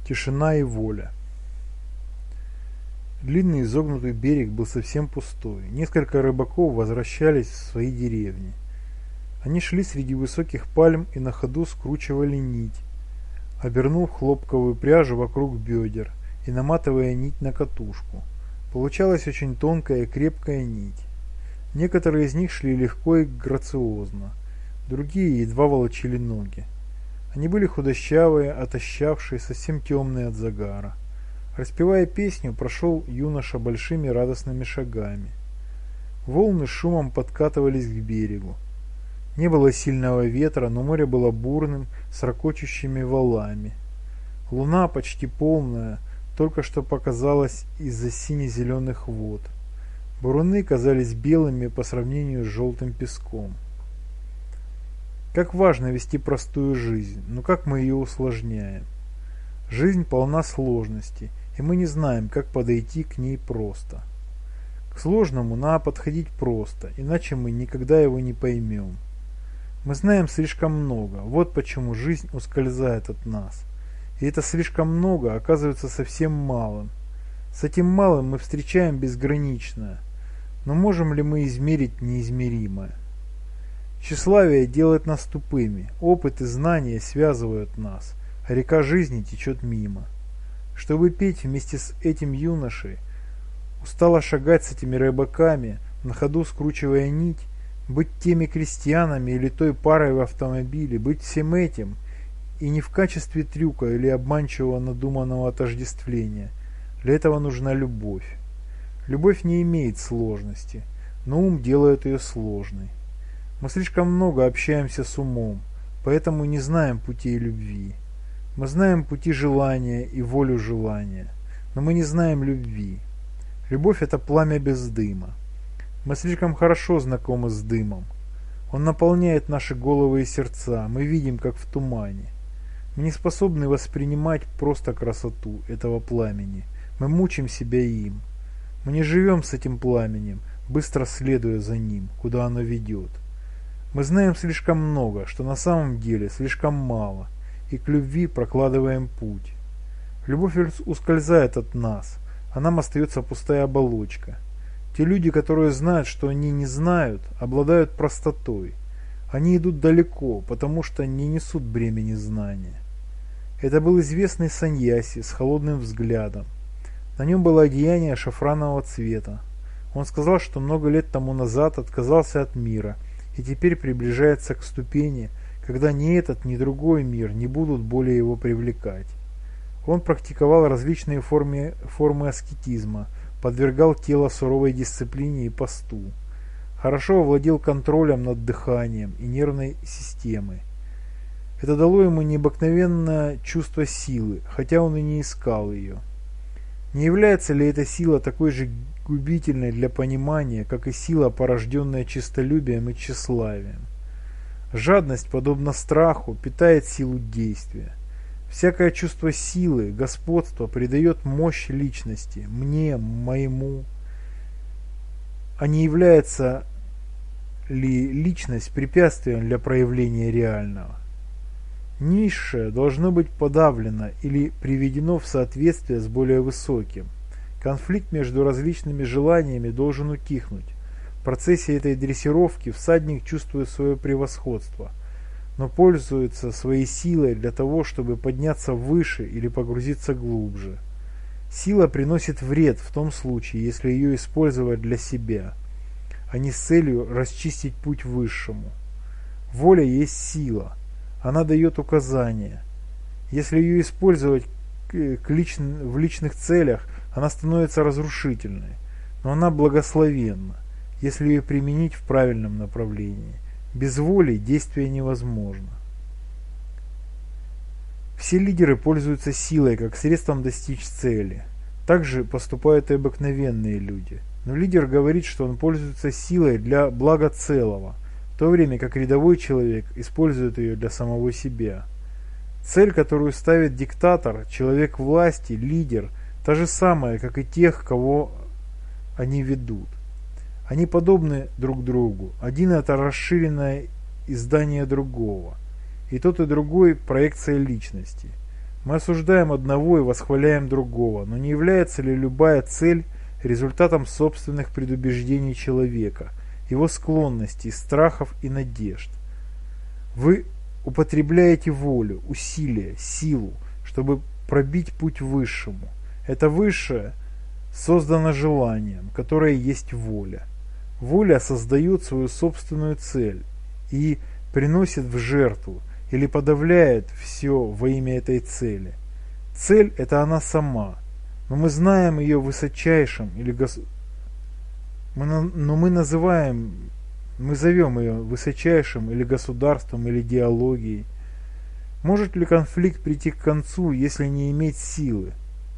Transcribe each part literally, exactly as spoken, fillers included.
Тишина и воля. Длинный изогнутый берег был совсем пустой. Несколько рыбаков возвращались в свои деревни. Они шли среди высоких пальм и на ходу скручивали нить, обернув хлопковую пряжу вокруг бедер и наматывая нить на катушку. Получалась очень тонкая и крепкая нить. Некоторые из них шли легко и грациозно, другие едва волочили ноги. Они были худощавые, отощавшие, совсем темные от загара. Распевая песню, прошел юноша большими радостными шагами. Волны с шумом подкатывались к берегу. Не было сильного ветра, но море было бурным, с рокочущими валами. Луна, почти полная, только что показалась из-за сине-зеленых вод. Буруны казались белыми по сравнению с желтым песком. Как важно вести простую жизнь, но как мы ее усложняем. Жизнь полна сложностей, и мы не знаем, как подойти к ней просто. К сложному надо подходить просто, иначе мы никогда его не поймем. Мы знаем слишком много, вот почему жизнь ускользает от нас. И это слишком много оказывается совсем малым. С этим малым мы встречаем безграничное, но можем ли мы измерить неизмеримое? Тщеславие делает нас тупыми, опыт и знания связывают нас, а река жизни течет мимо. Чтобы петь вместе с этим юношей, устало шагать с этими рыбаками, на ходу скручивая нить, быть теми крестьянами или той парой в автомобиле, быть всем этим, и не в качестве трюка или обманчивого надуманного отождествления. Для этого нужна любовь. Любовь не имеет сложности, но ум делает ее сложной. Мы слишком много общаемся с умом, поэтому не знаем путей любви. Мы знаем пути желания и волю желания, но мы не знаем любви. Любовь – это пламя без дыма. Мы слишком хорошо знакомы с дымом. Он наполняет наши головы и сердца, мы видим, как в тумане. Мы не способны воспринимать просто красоту этого пламени. Мы мучим себя им. Мы не живем с этим пламенем, быстро следуя за ним, куда оно ведет. Мы знаем слишком много, что на самом деле слишком мало, и к любви прокладываем путь. Любовь ускользает от нас, а нам остается пустая оболочка. Те люди, которые знают, что они не знают, обладают простотой. Они идут далеко, потому что не несут бремени знания. Это был известный саньяси с холодным взглядом. На нем было одеяние шафранового цвета. Он сказал, что много лет тому назад отказался от мира и теперь приближается к ступени, когда ни этот, ни другой мир не будут более его привлекать. Он практиковал различные формы, формы аскетизма, подвергал тело суровой дисциплине и посту. Хорошо овладел контролем над дыханием и нервной системой. Это дало ему необыкновенное чувство силы, хотя он и не искал ее. Не является ли эта сила такой же губительной для понимания, как и сила, порожденная честолюбием и тщеславием? Жадность, подобно страху, питает силу действия. Всякое чувство силы, господства придает мощь личности, мне, моему. А не является ли личность препятствием для проявления реального? Низшее должно быть подавлено или приведено в соответствие с более высоким. Конфликт между различными желаниями должен утихнуть. В процессе этой дрессировки всадник чувствует свое превосходство, но пользуется своей силой для того, чтобы подняться выше или погрузиться глубже. Сила приносит вред в том случае, если ее использовать для себя, а не с целью расчистить путь высшему. Воля есть сила. Она дает указания. Если ее использовать к лич... в личных целях, она становится разрушительной, но она благословенна, если ее применить в правильном направлении. Без воли действие невозможно. Все лидеры пользуются силой как средством достичь цели. Так же поступают и обыкновенные люди. Но лидер говорит, что он пользуется силой для блага целого, в то время как рядовой человек использует ее для самого себя. Цель, которую ставит диктатор, человек власти, лидер, та же самая, как и тех, кого они ведут. Они подобны друг другу. Один – это расширенное издание другого. И тот, и другой – проекция личности. Мы осуждаем одного и восхваляем другого, но не является ли любая цель результатом собственных предубеждений человека, его склонностей, страхов и надежд? Вы употребляете волю, усилия, силу, чтобы пробить путь высшему. Это высшее создано желанием, которое есть воля. Воля создает свою собственную цель и приносит в жертву или подавляет все во имя этой цели. Цель – это она сама, но мы знаем ее высочайшим или гос... мы, но мы называем, мы зовем ее высочайшим или государством или идеологией. Может ли конфликт прийти к концу, если не иметь силы?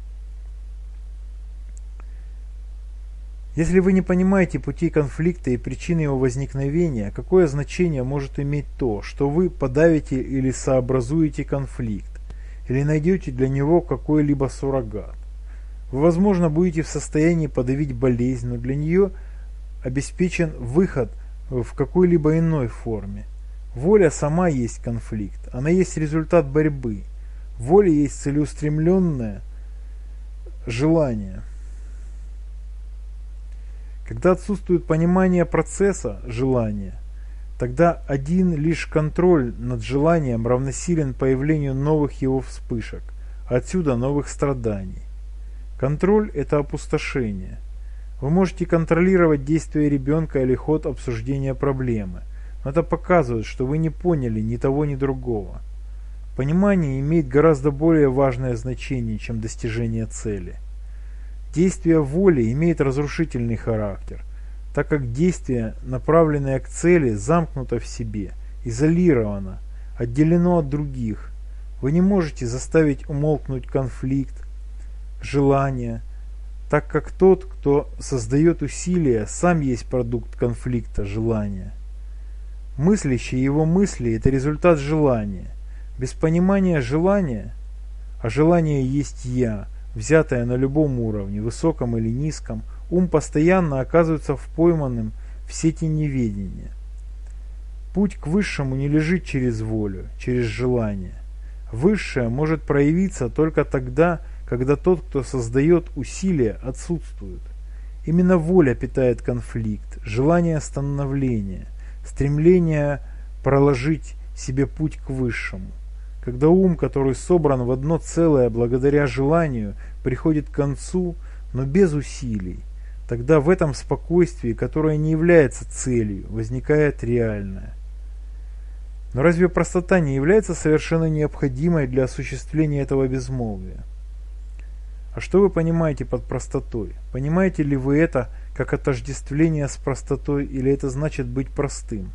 Если вы не понимаете путей конфликта и причины его возникновения, какое значение может иметь то, что вы подавите или сообразуете конфликт, или найдете для него какой-либо суррогат? Вы, возможно, будете в состоянии подавить болезнь, но для нее обеспечен выход в какой-либо иной форме. Воля сама есть конфликт, она есть результат борьбы. Воля есть целеустремленное желание. Когда отсутствует понимание процесса желания, тогда один лишь контроль над желанием равносилен появлению новых его вспышек, отсюда новых страданий. Контроль – это опустошение. Вы можете контролировать действия ребенка или ход обсуждения проблемы, но это показывает, что вы не поняли ни того, ни другого. Понимание имеет гораздо более важное значение, чем достижение цели. Действие воли имеет разрушительный характер, так как действие, направленное к цели, замкнуто в себе, изолировано, отделено от других. Вы не можете заставить умолкнуть конфликт, желание, так как тот, кто создает усилия, сам есть продукт конфликта желания. Мыслящие его мысли – это результат желания. Без понимания желания, а желание есть «я», взятое на любом уровне, высоком или низком, ум постоянно оказывается в пойманном в сети неведения. Путь к высшему не лежит через волю, через желание. Высшее может проявиться только тогда, когда тот, кто создает усилия, отсутствует. Именно воля питает конфликт, желание становления, стремление проложить себе путь к высшему. Когда ум, который собран в одно целое благодаря желанию, приходит к концу, но без усилий, тогда в этом спокойствии, которое не является целью, возникает реальное. Но разве простота не является совершенно необходимой для осуществления этого безмолвия? А что вы понимаете под простотой? Понимаете ли вы это как отождествление с простотой, или это значит быть простым?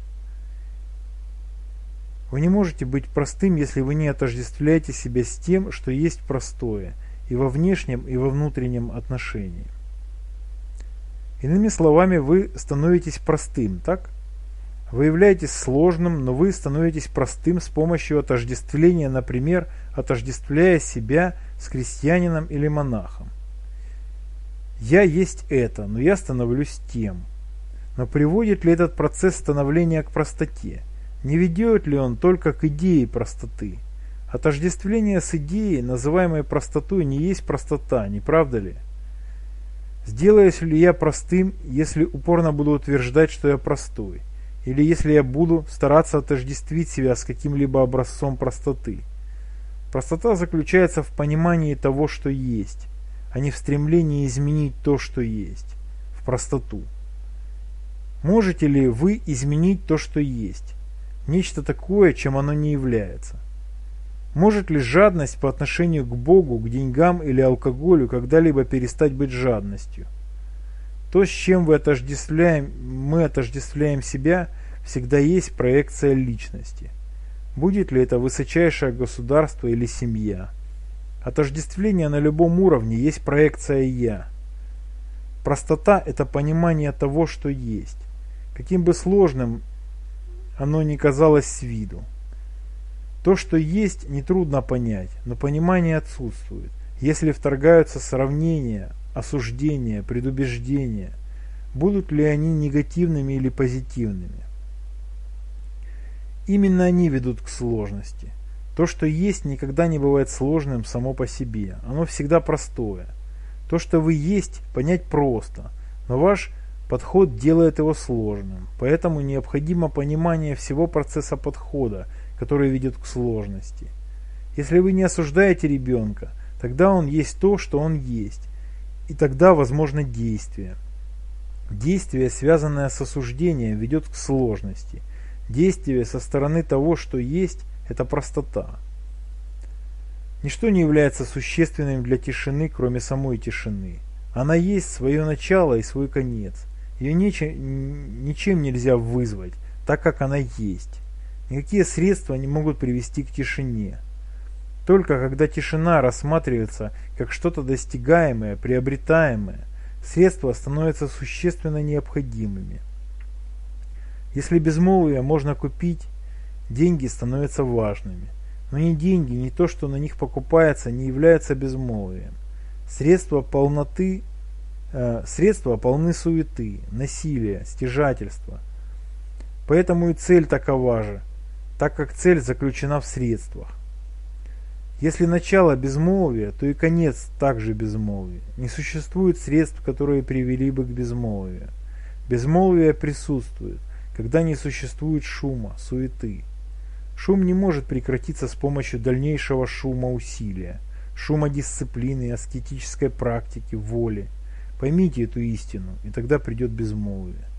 Вы не можете быть простым, если вы не отождествляете себя с тем, что есть простое, и во внешнем, и во внутреннем отношении. Иными словами, вы становитесь простым, так? Вы являетесь сложным, но вы становитесь простым с помощью отождествления, например, отождествляя себя с крестьянином или монахом. Я есть это, но я становлюсь тем. Но приводит ли этот процесс становления к простоте? Не ведет ли он только к идее простоты? Отождествление с идеей, называемой простотой, не есть простота, не правда ли? Сделаюсь ли я простым, если упорно буду утверждать, что я простой? Или если я буду стараться отождествить себя с каким-либо образцом простоты? Простота заключается в понимании того, что есть, а не в стремлении изменить то, что есть, в простоту. Можете ли вы изменить то, что есть? Нечто такое, чем оно не является. Может ли жадность по отношению к Богу, к деньгам или алкоголю когда-либо перестать быть жадностью? То, с чем вы отождествляем, мы отождествляем себя, всегда есть проекция личности. Будет ли это высочайшее государство или семья? Отождествление на любом уровне есть проекция «я». Простота – это понимание того, что есть, каким бы сложным оно ни казалось с виду. То, что есть, нетрудно понять, но понимание отсутствует, если вторгаются сравнения, осуждения, предубеждения, будут ли они негативными или позитивными. Именно они ведут к сложности. То, что есть, никогда не бывает сложным само по себе. Оно всегда простое. То, что вы есть, понять просто, но ваш подход делает его сложным. Поэтому необходимо понимание всего процесса подхода, который ведет к сложности. Если вы не осуждаете ребенка, тогда он есть то, что он есть. И тогда возможно действие. Действие, связанное с осуждением, ведет к сложности. Действие со стороны того, что есть, это простота. Ничто не является существенным для тишины, кроме самой тишины. Она есть свое начало и свой конец. Ее ничем, ничем нельзя вызвать, так как она есть. Никакие средства не могут привести к тишине. Только когда тишина рассматривается как что-то достигаемое, приобретаемое, средства становятся существенно необходимыми. Если безмолвие можно купить, деньги становятся важными. Но ни деньги, ни то, что на них покупается, не являются безмолвием. Средства полноты, э, средства полны суеты, насилия, стяжательства. Поэтому и цель такова же, так как цель заключена в средствах. Если начало безмолвия, то и конец также безмолвие. Не существует средств, которые привели бы к безмолвию. Безмолвие присутствует, когда не существует шума, суеты. Шум не может прекратиться с помощью дальнейшего шума усилия, шума дисциплины, аскетической практики, воли. Поймите эту истину, и тогда придет безмолвие.